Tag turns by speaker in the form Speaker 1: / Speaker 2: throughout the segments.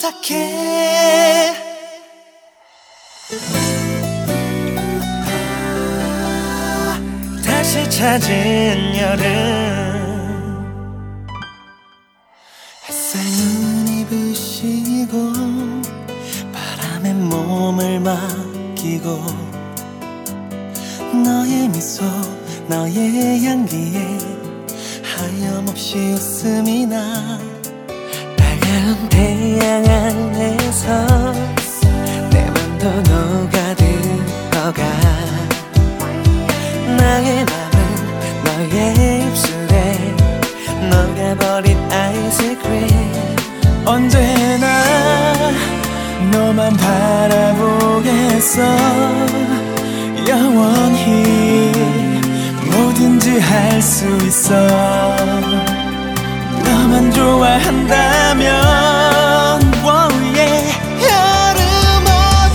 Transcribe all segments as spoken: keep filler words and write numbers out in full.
Speaker 1: 부탁해. 다시 찾은 여름, 햇살 눈이 부시고 바람에 몸을 맡기고 너의 미소 너의 향기에 하염없이 웃음이 나. 밝은 태양 안에서 내 맘도 녹아들어가. 나의 맘은 너의 입술에 녹아버린 아이스크림. 언제나 너만 바라보겠어. 영원히 뭐든지 할 수 있어. 너만 좋아한다면 oh yeah. 여름아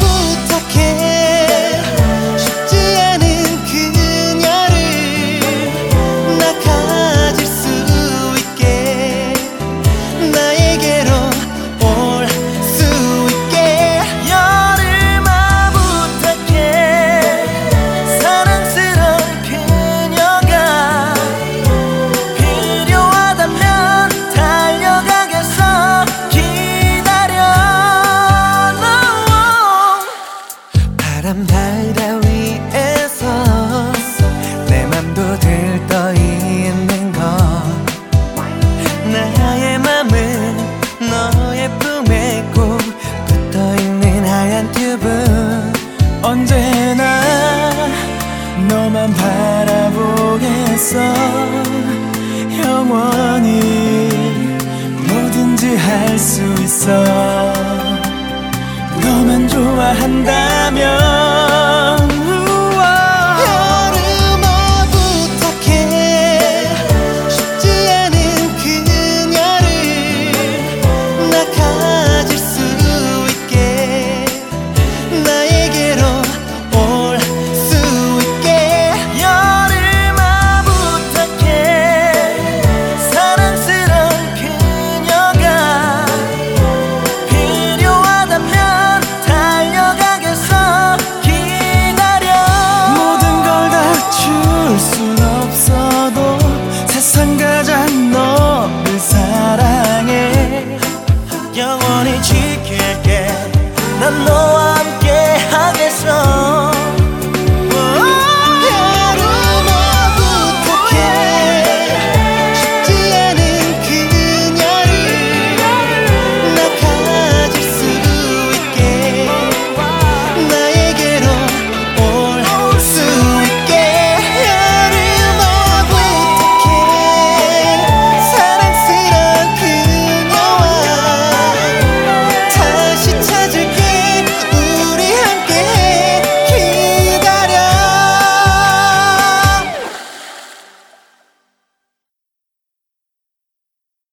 Speaker 1: 부탁해. 쉽지 않은 그녀를 나 가질 수 있게, 나에게로 올 수 있게. 여름아 부탁해. 사랑스러운 그녀가 필요하다면 달려가겠어. 기다려. 바람 바다 위에서 내 맘도 들떠 있는 것. 나의 맘은 너의 품에 꼭 붙어있는 하얀 튜브. 언제나 너만 바라보겠어. 영원히 뭐든지 할 수 있어. 너만 좋아한다면 우와. 여름아 부탁해. 쉽지 않은 그녀를 나 가질 수 있게, 나에게로 올 수 있게. 여름아 부탁해. 사랑스러운 그녀가 필요하다면 달려가겠어. 기다려. 모든 걸 다 줄 순 없어도 세상 가장 너를 사랑해. 영원히 지킬게. 난 너와